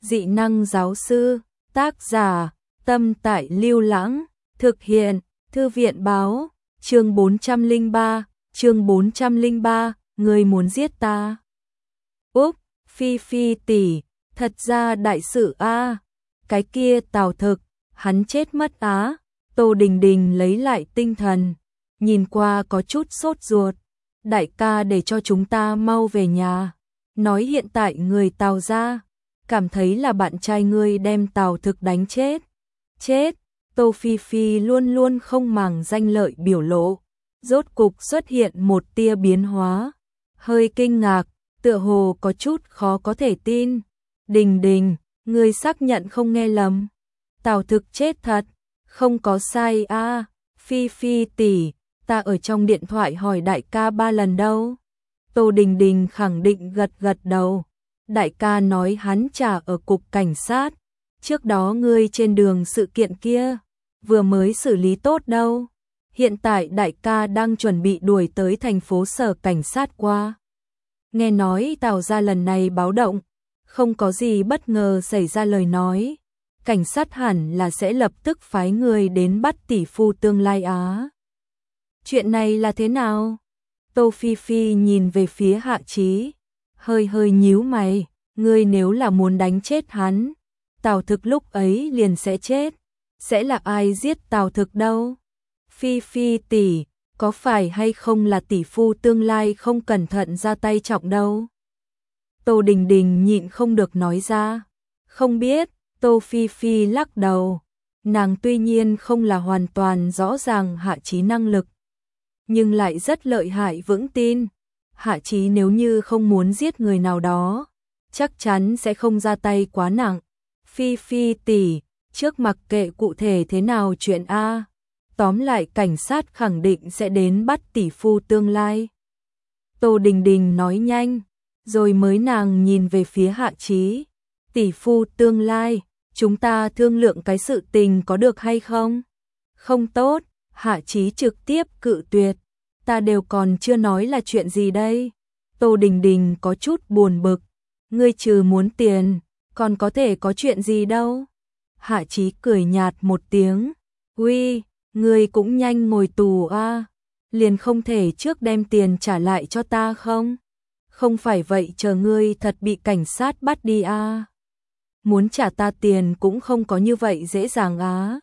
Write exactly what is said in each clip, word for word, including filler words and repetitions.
Dị năng giáo sư, tác giả, Tâm Tại Lưu Lãng, thực hiện, Thư viện báo, chương bốn trăm lẻ ba, chương bốn trăm lẻ ba, người muốn giết ta. Úp, Phi Phi tỷ, thật ra đại sự a, cái kia Tào Thực, hắn chết mất á. Tô Đình Đình lấy lại tinh thần, nhìn qua có chút sốt ruột. Đại ca để cho chúng ta mau về nhà, nói hiện tại người Tào gia cảm thấy là bạn trai ngươi đem Tào Thực đánh chết. Chết, Tô Phi Phi luôn luôn không màng danh lợi biểu lộ, rốt cục xuất hiện một tia biến hóa, hơi kinh ngạc, tựa hồ có chút khó có thể tin. Đình Đình, ngươi xác nhận không nghe lầm, Tào Thực chết thật, không có sai a. À. Phi Phi tỷ, ta ở trong điện thoại hỏi đại ca ba lần đâu. Tô Đình Đình khẳng định gật gật đầu. Đại ca nói hắn trả ở cục cảnh sát. Trước đó ngươi trên đường sự kiện kia vừa mới xử lý tốt đâu. Hiện tại đại ca đang chuẩn bị đuổi tới thành phố sở cảnh sát qua. Nghe nói Tào gia lần này báo động, không có gì bất ngờ xảy ra lời nói. Cảnh sát hẳn là sẽ lập tức phái người đến bắt tỷ phu tương lai á. Chuyện này là thế nào? Tô Phi Phi nhìn về phía Hạ Chí, hơi hơi nhíu mày, ngươi nếu là muốn đánh chết hắn, Tào Thực lúc ấy liền sẽ chết, sẽ là ai giết Tào Thực đâu? Phi Phi tỷ, có phải hay không là tỷ phu tương lai không cẩn thận ra tay trọng đâu? Tô Đình Đình nhịn không được nói ra, không biết. Tô Phi Phi lắc đầu, nàng tuy nhiên không là hoàn toàn rõ ràng Hạ Chí năng lực, nhưng lại rất lợi hại vững tin. Hạ Chí nếu như không muốn giết người nào đó, chắc chắn sẽ không ra tay quá nặng. Phi Phi tỷ, trước mặc kệ cụ thể thế nào chuyện A, tóm lại cảnh sát khẳng định sẽ đến bắt tỷ phu tương lai. Tô Đình Đình nói nhanh, rồi mới nàng nhìn về phía Hạ Chí, tỷ phu tương lai. Chúng ta thương lượng cái sự tình có được hay không? Không tốt, Hạ Chí trực tiếp cự tuyệt. Ta đều còn chưa nói là chuyện gì đây? Tô Đình Đình có chút buồn bực. Ngươi trừ muốn tiền, còn có thể có chuyện gì đâu? Hạ Chí cười nhạt một tiếng. Uy, ngươi cũng nhanh ngồi tù a, à? Liền không thể trước đem tiền trả lại cho ta không? Không phải vậy chờ ngươi thật bị cảnh sát bắt đi a. À? Muốn trả ta tiền cũng không có như vậy dễ dàng á.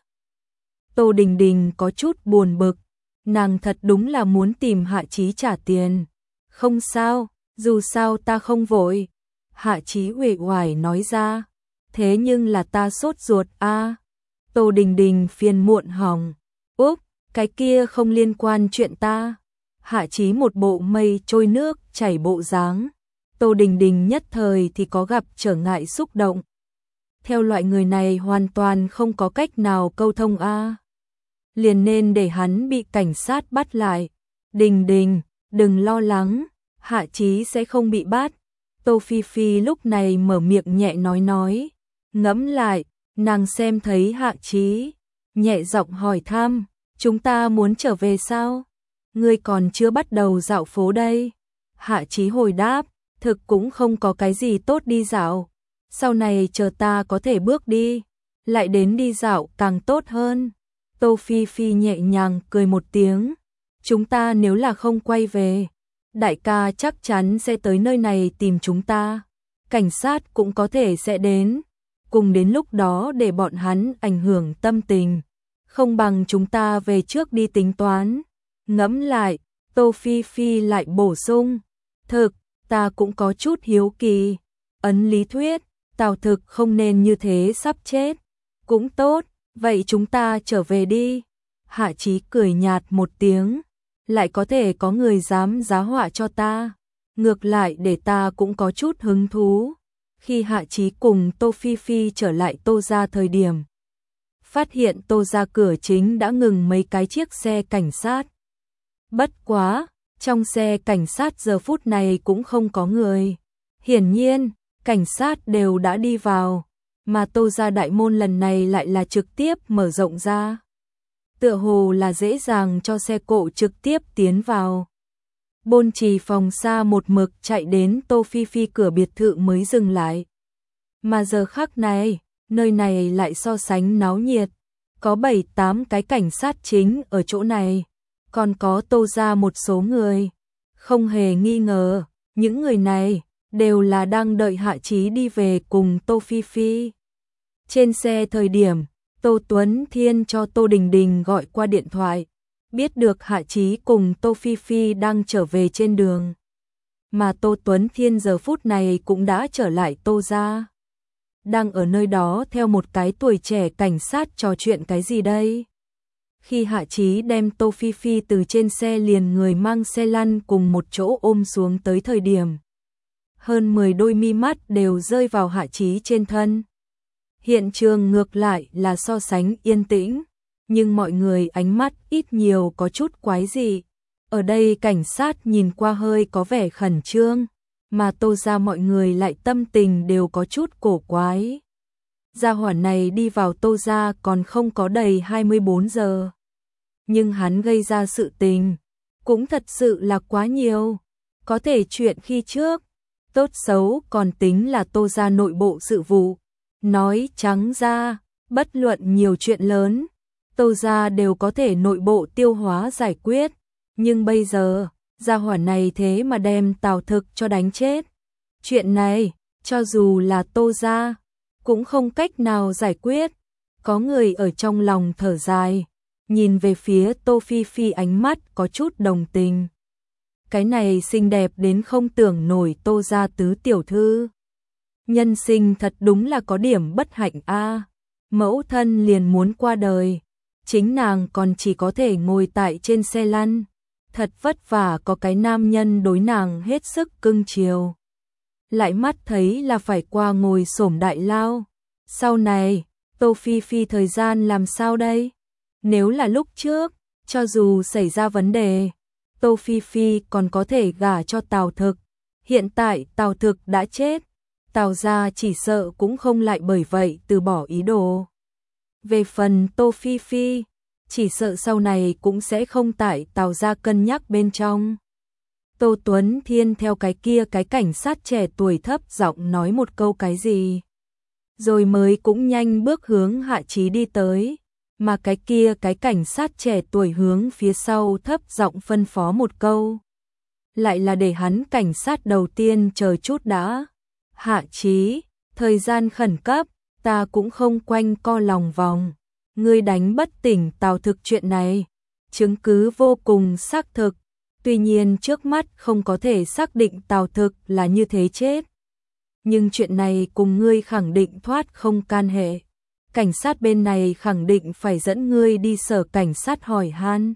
Tô Đình Đình có chút buồn bực, nàng thật đúng là muốn tìm Hạ Chí trả tiền. Không sao, dù sao ta không vội. Hạ Chí uể oải nói ra, thế nhưng là ta sốt ruột a. À. Tô Đình Đình phiền muộn hỏng, úp, cái kia không liên quan chuyện ta. Hạ Chí một bộ mây trôi nước chảy bộ dáng. Tô Đình Đình nhất thời thì có gặp trở ngại xúc động. Theo loại người này hoàn toàn không có cách nào câu thông a. À. Liền nên để hắn bị cảnh sát bắt lại. Đình Đình, đừng lo lắng, Hạ Chí sẽ không bị bắt. Tô Phi Phi lúc này mở miệng nhẹ nói nói. Ngẫm lại, nàng xem thấy Hạ Chí, nhẹ giọng hỏi thăm, chúng ta muốn trở về sao? Ngươi còn chưa bắt đầu dạo phố đây. Hạ Chí hồi đáp, thực cũng không có cái gì tốt đi dạo. Sau này chờ ta có thể bước đi, lại đến đi dạo càng tốt hơn. Tô Phi Phi nhẹ nhàng cười một tiếng. Chúng ta nếu là không quay về, đại ca chắc chắn sẽ tới nơi này tìm chúng ta. Cảnh sát cũng có thể sẽ đến. Cùng đến lúc đó để bọn hắn ảnh hưởng tâm tình. Không bằng chúng ta về trước đi tính toán. Ngẫm lại, Tô Phi Phi lại bổ sung. Thực, ta cũng có chút hiếu kỳ. Ấn lý thuyết, Tào Thực không nên như thế sắp chết. Cũng tốt, vậy chúng ta trở về đi. Hạ Chí cười nhạt một tiếng. Lại có thể có người dám giá họa cho ta. Ngược lại để ta cũng có chút hứng thú. Khi Hạ Chí cùng Tô Phi Phi trở lại Tô gia thời điểm, phát hiện Tô gia cửa chính đã ngừng mấy cái chiếc xe cảnh sát. Bất quá, trong xe cảnh sát giờ phút này cũng không có người. Hiển nhiên, cảnh sát đều đã đi vào, mà Tô gia đại môn lần này lại là trực tiếp mở rộng ra. Tựa hồ là dễ dàng cho xe cộ trực tiếp tiến vào. Bôn Trì phòng xa một mực chạy đến Tô Phi Phi cửa biệt thự mới dừng lại. Mà giờ khắc này, nơi này lại so sánh náo nhiệt, có bảy tám cái cảnh sát chính ở chỗ này, còn có Tô gia một số người. Không hề nghi ngờ, những người này đều là đang đợi Hạ Chí đi về cùng Tô Phi Phi. Trên xe thời điểm, Tô Tuấn Thiên cho Tô Đình Đình gọi qua điện thoại, biết được Hạ Chí cùng Tô Phi Phi đang trở về trên đường. Mà Tô Tuấn Thiên giờ phút này cũng đã trở lại Tô gia. Đang ở nơi đó theo một cái tuổi trẻ cảnh sát trò chuyện cái gì đây? Khi Hạ Chí đem Tô Phi Phi từ trên xe liền người mang xe lăn cùng một chỗ ôm xuống tới thời điểm, hơn mười đôi mi mắt đều rơi vào Hạ Chí trên thân. Hiện trường ngược lại là so sánh yên tĩnh, nhưng mọi người ánh mắt ít nhiều có chút quái dị. Ở đây cảnh sát nhìn qua hơi có vẻ khẩn trương, mà Tô gia mọi người lại tâm tình đều có chút cổ quái. Gia hỏa này đi vào Tô gia còn không có đầy hai mươi bốn giờ. Nhưng hắn gây ra sự tình, cũng thật sự là quá nhiều. Có thể chuyện khi trước, tốt xấu còn tính là Tô gia nội bộ sự vụ. Nói trắng ra, bất luận nhiều chuyện lớn, Tô gia đều có thể nội bộ tiêu hóa giải quyết. Nhưng bây giờ, gia hỏa này thế mà đem Tào Thực cho đánh chết. Chuyện này, cho dù là Tô gia, cũng không cách nào giải quyết. Có người ở trong lòng thở dài, nhìn về phía Tô Phi Phi ánh mắt có chút đồng tình. Cái này xinh đẹp đến không tưởng nổi Tô gia tứ tiểu thư. Nhân sinh thật đúng là có điểm bất hạnh a. Mẫu thân liền muốn qua đời, chính nàng còn chỉ có thể ngồi tại trên xe lăn. Thật vất vả có cái nam nhân đối nàng hết sức cưng chiều. Lại mắt thấy là phải qua ngồi xổm đại lao. Sau này, Tô Phi Phi thời gian làm sao đây? Nếu là lúc trước, cho dù xảy ra vấn đề, Tô Phi Phi còn có thể gả cho Tào Thực. Hiện tại Tào Thực đã chết, Tào gia chỉ sợ cũng không lại bởi vậy từ bỏ ý đồ. Về phần Tô Phi Phi, chỉ sợ sau này cũng sẽ không tại Tào gia cân nhắc bên trong. Tô Tuấn Thiên theo cái kia cái cảnh sát trẻ tuổi thấp giọng nói một câu cái gì, rồi mới cũng nhanh bước hướng Hạ Chí đi tới, mà cái kia cái cảnh sát trẻ tuổi hướng phía sau thấp giọng phân phó một câu. Lại là để hắn cảnh sát đầu tiên chờ chút đã. Hạ Chí, thời gian khẩn cấp, ta cũng không quanh co lòng vòng. Ngươi đánh bất tỉnh Tào Thực chuyện này, chứng cứ vô cùng xác thực. Tuy nhiên trước mắt không có thể xác định Tào Thực là như thế chết. Nhưng chuyện này cùng ngươi khẳng định thoát không can hệ. Cảnh sát bên này khẳng định phải dẫn ngươi đi sở cảnh sát hỏi han.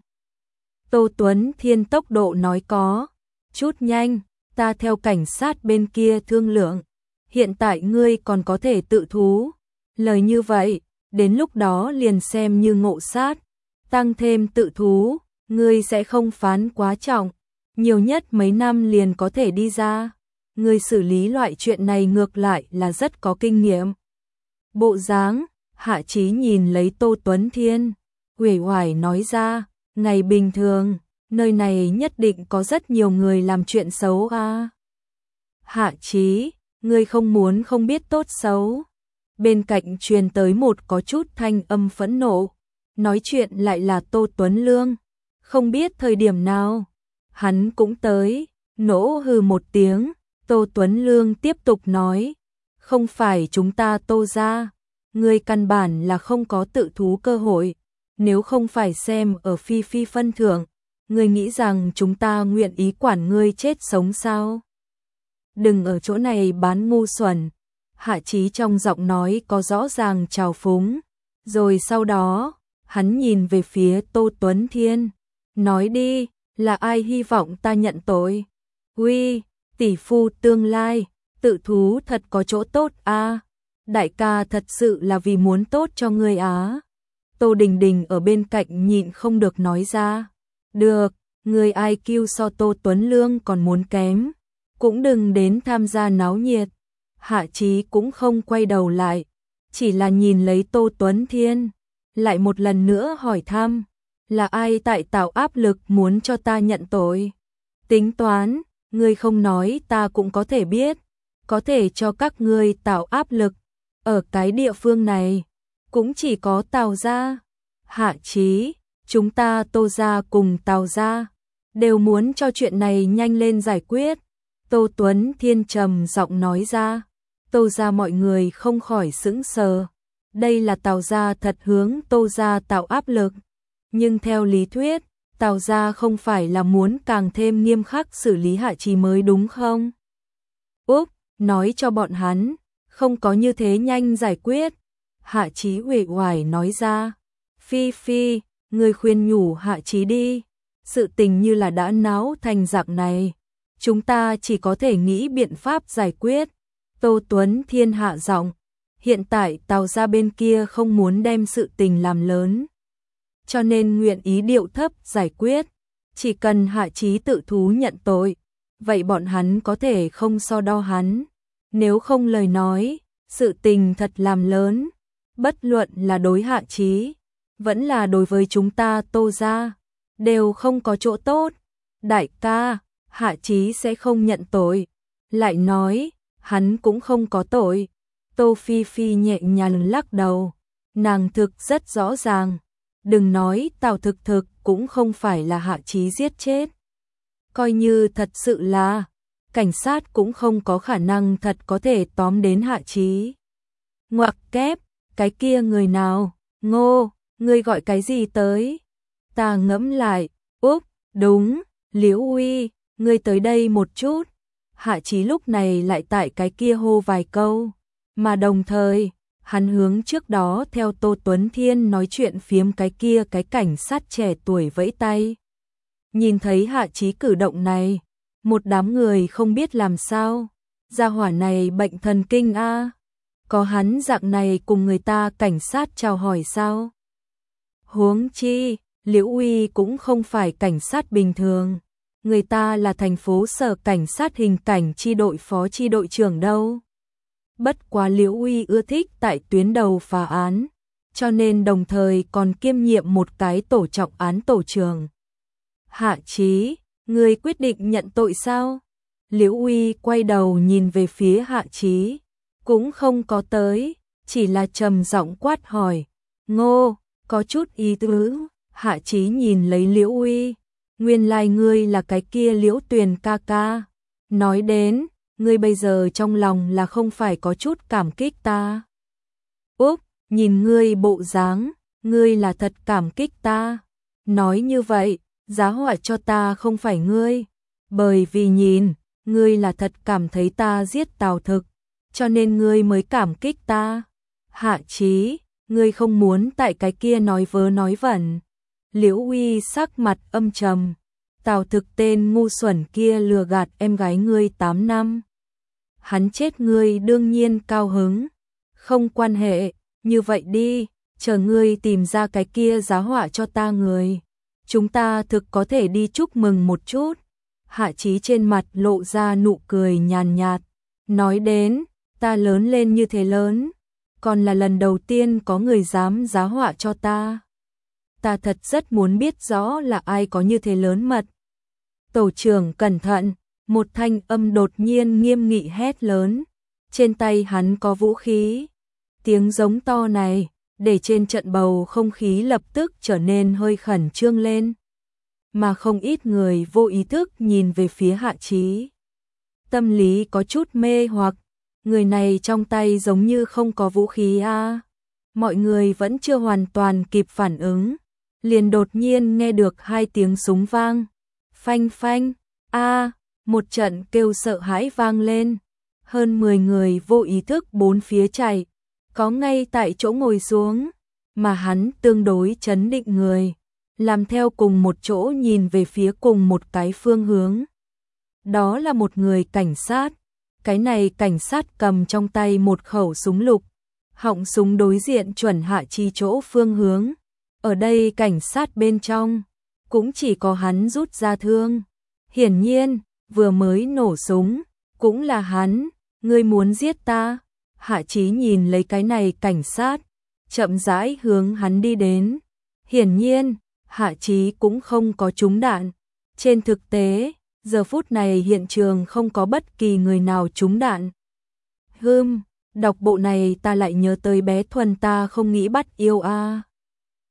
Tô Tuấn Thiên tốc độ nói có chút nhanh, ta theo cảnh sát bên kia thương lượng. Hiện tại ngươi còn có thể tự thú. Lời như vậy, đến lúc đó liền xem như ngộ sát. Tăng thêm tự thú, ngươi sẽ không phán quá trọng. Nhiều nhất mấy năm liền có thể đi ra. Ngươi xử lý loại chuyện này ngược lại là rất có kinh nghiệm. Bộ dáng, Hạ Chí nhìn lấy Tô Tuấn Thiên, uể oải nói ra, ngày bình thường, nơi này nhất định có rất nhiều người làm chuyện xấu a. Hạ Chí, ngươi không muốn không biết tốt xấu. Bên cạnh truyền tới một có chút thanh âm phẫn nộ, nói chuyện lại là Tô Tuấn Lương. Không biết thời điểm nào, hắn cũng tới, nỗ hừ một tiếng. Tô Tuấn Lương tiếp tục nói, không phải chúng ta Tô gia, ngươi căn bản là không có tự thú cơ hội. Nếu không phải xem ở Phi Phi phân thưởng, ngươi nghĩ rằng chúng ta nguyện ý quản ngươi chết sống sao? Đừng ở chỗ này bán ngu xuẩn. Hạ Chí trong giọng nói có rõ ràng trào phúng. Rồi sau đó, hắn nhìn về phía Tô Tuấn Thiên, nói đi, là ai hy vọng ta nhận tội? Uy, tỷ phu tương lai, tự thú thật có chỗ tốt a. Đại ca thật sự là vì muốn tốt cho ngươi á. Tô Đình Đình ở bên cạnh nhịn không được nói ra. Được, người i kiu so Tô Tuấn Lương còn muốn kém, cũng đừng đến tham gia náo nhiệt. Hạ Chí cũng không quay đầu lại, chỉ là nhìn lấy Tô Tuấn Thiên, lại một lần nữa hỏi thăm, là ai tại tạo áp lực muốn cho ta nhận tội? Tính toán, ngươi không nói ta cũng có thể biết, có thể cho các ngươi tạo áp lực, Ở cái địa phương này, cũng chỉ có Tào gia. Hạ Chí, chúng ta Tô gia cùng Tào gia đều muốn cho chuyện này nhanh lên giải quyết. Tô Tuấn Thiên trầm giọng nói ra. Tô gia mọi người không khỏi sững sờ. Đây là Tào gia thật hướng Tô gia tạo áp lực. Nhưng theo lý thuyết, Tào gia không phải là muốn càng thêm nghiêm khắc xử lý Hạ Chí mới đúng không? Úp, nói cho bọn hắn, không có như thế nhanh giải quyết. Hạ Chí uể oải nói ra. Phi Phi, người khuyên nhủ Hạ Chí đi. Sự tình như là đã náo thành dạng này. Chúng ta chỉ có thể nghĩ biện pháp giải quyết. Tô Tuấn Thiên hạ giọng. Hiện tại Tào gia bên kia không muốn đem sự tình làm lớn. Cho nên nguyện ý điệu thấp giải quyết. Chỉ cần Hạ Chí tự thú nhận tội. Vậy bọn hắn có thể không so đo hắn. Nếu không lời nói, sự tình thật làm lớn. Bất luận là đối Hạ Chí, vẫn là đối với chúng ta Tô gia, đều không có chỗ tốt. Đại ca, Hạ Chí sẽ không nhận tội. Lại nói, hắn cũng không có tội. Tô Phi Phi nhẹ nhàng lắc đầu. Nàng thực rất rõ ràng. Đừng nói Tào Thực Thực cũng không phải là Hạ Chí giết chết. Coi như thật sự là, cảnh sát cũng không có khả năng thật có thể tóm đến Hạ Chí. Ngoặc kép, cái kia người nào? Ngô, ngươi gọi cái gì tới? Ta ngẫm lại. Úp, đúng, Liễu Uy, ngươi tới đây một chút. Hạ Chí lúc này lại tại cái kia hô vài câu. Mà đồng thời, hắn hướng trước đó theo Tô Tuấn Thiên nói chuyện phiếm cái kia cái cảnh sát trẻ tuổi vẫy tay. Nhìn thấy Hạ Chí cử động này, một đám người không biết làm sao. Gia hỏa này bệnh thần kinh a, có hắn dạng này cùng người ta cảnh sát chào hỏi sao? Huống chi, Liễu Uy cũng không phải cảnh sát bình thường. Người ta là thành phố sở cảnh sát hình cảnh chi đội phó chi đội trưởng đâu. Bất quá Liễu Uy ưa thích tại tuyến đầu phá án, cho nên đồng thời còn kiêm nhiệm một cái tổ trọng án tổ trưởng. Hạ Chí, người quyết định nhận tội sao? Liễu Uy quay đầu nhìn về phía Hạ Chí, cũng không có tới, chỉ là trầm giọng quát hỏi. Ngô, có chút ý tứ. Hạ Chí nhìn lấy Liễu Uy, nguyên lai ngươi là cái kia Liễu Tuyền ca ca. Nói đến, ngươi bây giờ trong lòng là không phải có chút cảm kích ta. Úp, nhìn ngươi bộ dáng, ngươi là thật cảm kích ta. Nói như vậy, giá họa cho ta không phải ngươi. Bởi vì nhìn, ngươi là thật cảm thấy ta giết Tào Thực, cho nên ngươi mới cảm kích ta. Hạ Chí, ngươi không muốn tại cái kia nói vớ nói vẩn. Liễu Uy sắc mặt âm trầm. Tào Thực tên ngu xuẩn kia lừa gạt em gái ngươi tám năm. Hắn chết ngươi đương nhiên cao hứng. Không quan hệ, như vậy đi, chờ ngươi tìm ra cái kia giá họa cho ta người. Chúng ta thực có thể đi chúc mừng một chút. Hạ Chí trên mặt lộ ra nụ cười nhàn nhạt. Nói đến, ta lớn lên như thế lớn, còn là lần đầu tiên có người dám giá họa cho ta. Ta thật rất muốn biết rõ là ai có như thế lớn mật. Tổ trưởng cẩn thận, một thanh âm đột nhiên nghiêm nghị hét lớn. Trên tay hắn có vũ khí. Tiếng giống to này, để trên trận bầu không khí lập tức trở nên hơi khẩn trương lên. Mà không ít người vô ý thức nhìn về phía Hạ Chí. Tâm lý có chút mê hoặc, người này trong tay giống như không có vũ khí a. À. Mọi người vẫn chưa hoàn toàn kịp phản ứng, liền đột nhiên nghe được hai tiếng súng vang. Phanh phanh, a, à, một trận kêu sợ hãi vang lên. Hơn mười người vô ý thức bốn phía chạy, có ngay tại chỗ ngồi xuống, mà hắn tương đối trấn định người, làm theo cùng một chỗ nhìn về phía cùng một cái phương hướng. Đó là một người cảnh sát. Cái này cảnh sát cầm trong tay một khẩu súng lục, họng súng đối diện chuẩn Hạ Chí chỗ phương hướng. Ở đây cảnh sát bên trong, cũng chỉ có hắn rút ra thương. Hiển nhiên, vừa mới nổ súng, cũng là hắn. Ngươi muốn giết ta? Hạ Chí nhìn lấy cái này cảnh sát, chậm rãi hướng hắn đi đến. Hiển nhiên, Hạ Chí cũng không có trúng đạn. Trên thực tế, giờ phút này hiện trường không có bất kỳ người nào trúng đạn. Hừm, Đọc bộ này ta lại nhớ tới bé Thuần ta không nghĩ bắt yêu a.